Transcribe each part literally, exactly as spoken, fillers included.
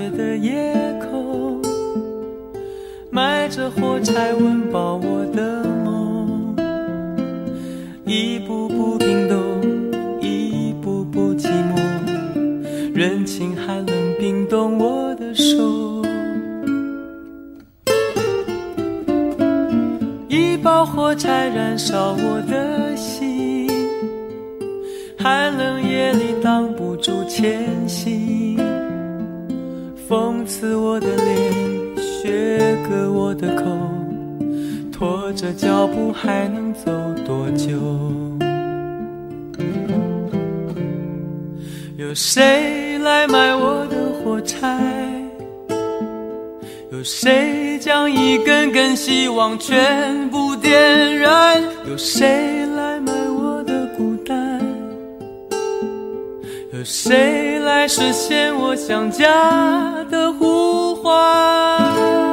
雪的夜空，埋着火柴温饱我的梦，一步步冰冻，一步步寂寞，人情寒冷冰冻我的手，一包火柴燃烧我的心，寒冷夜里挡不住前行，风刺我的脸，雪割我的口，拖着脚步还能走多久？有谁来买我的火柴？有谁将一根根希望全部点燃？有谁来买我的孤单？有谁来实现我想家的呼唤？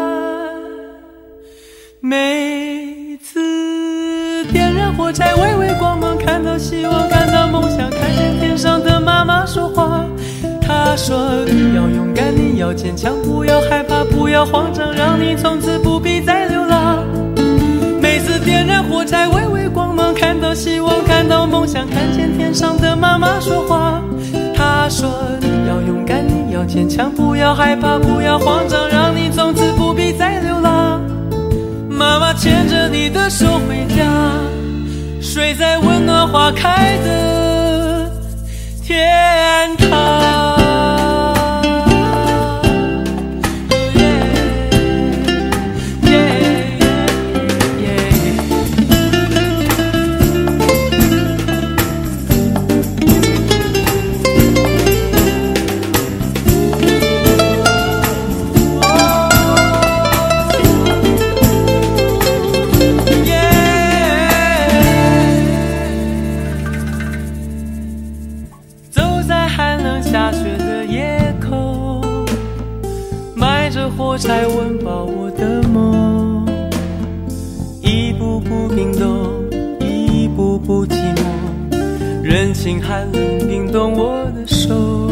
每次点燃火柴，微微光芒，看到希望，看到梦想，看见天上的妈妈说话。她说你要勇敢，你要坚强，不要害怕，不要慌张，让你从此不必再流浪。每次点燃火柴，微微光芒，看到希望，看到梦想，看见天上的妈妈说话。她说你要勇敢，你要坚强，不要害怕，不要慌张，让你从此不必再流浪。妈妈牵着你的手回家，睡在温暖花开的天堂。火柴温饱我的梦，一步步冰冻，一步步寂寞，人情寒冷冰冻我的手，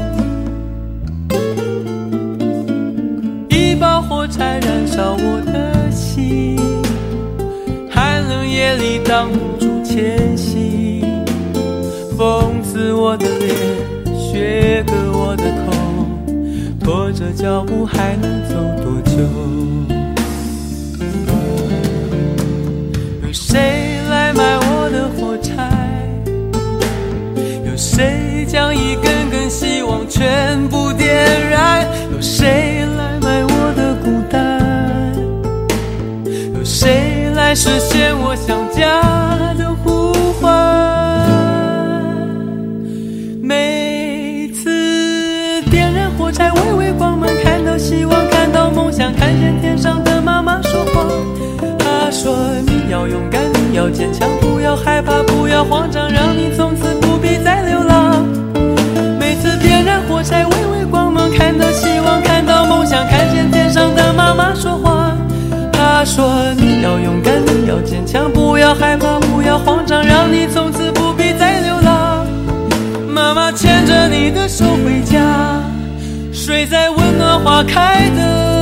一包火柴燃烧我的心，寒冷夜里挡不住前行，风刺我的脸，雪割我的口，拖着脚步还能走多久？有谁来买我的火柴？有谁将一根根希望全部点燃？有谁来买我的孤单？有谁来实现我想家的呼唤？每次点燃火柴，微微光芒，看到希望，看到梦想，看见天上的妈妈说话。她说你要勇敢，你要坚强，不要害怕，不要慌张，让你从此不必再流浪。每次点燃火柴，微微光芒，看到希望，看到梦想，看见天上的妈妈说话。她说你要勇敢，你要坚强，不要害怕，不要慌张，让你从此不必再流浪。妈妈牵着你的手回家，睡在温暖花开的